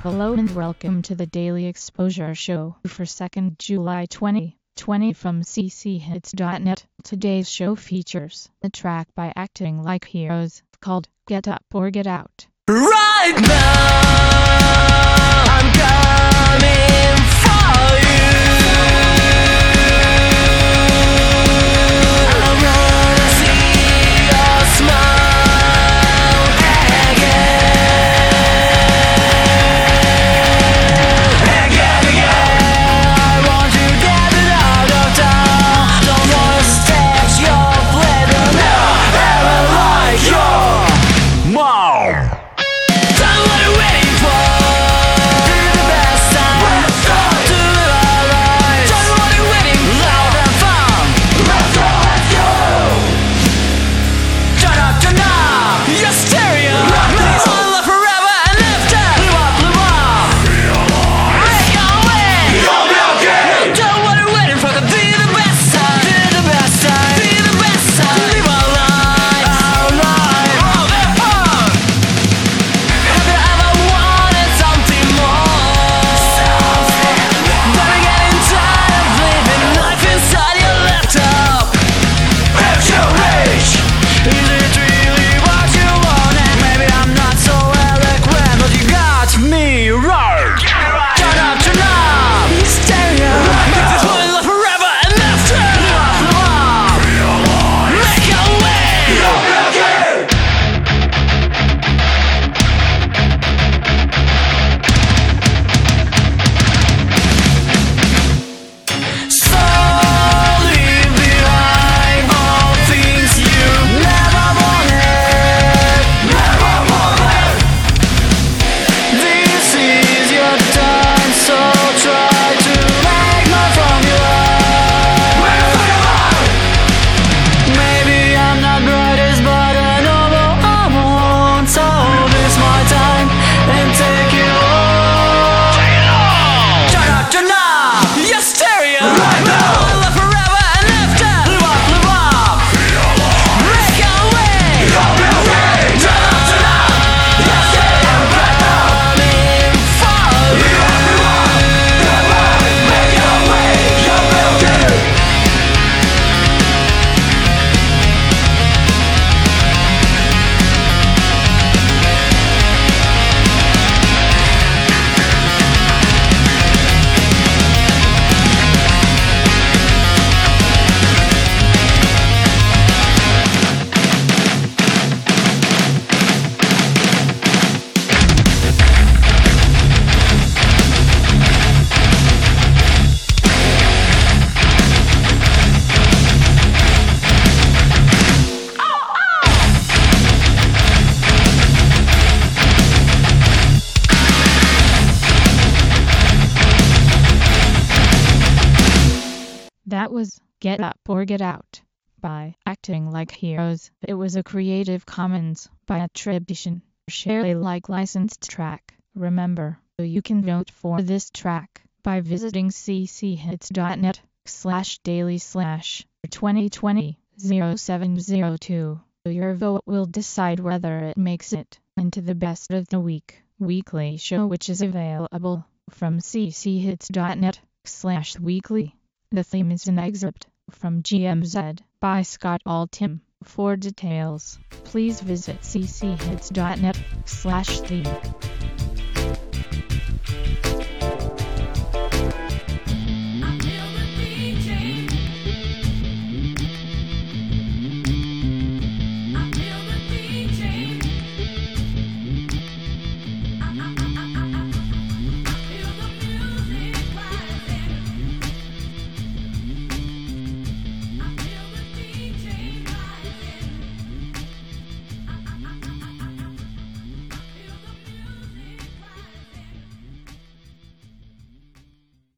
Hello and welcome to the Daily Exposure Show for 2nd July 2020 from cchits.net. Today's show features a track by Acting Like Heroes called Get Up or Get Out. Right now, I'm coming for you. I wanna see your smile again. I want to get it out of town. Don't wanna stretch your blade, but never like your mom. That was Get Up or Get Out by Acting Like Heroes. It was a Creative Commons by attribution, share Alike licensed track. Remember, you can vote for this track by visiting cchits.net/daily/2020-0702. Your vote will decide whether it makes it into the Best of the Week weekly show, which is available from cchits.net/weekly. The theme is an excerpt from GMZ by Scott Altham. For details, please visit cchits.net/theme.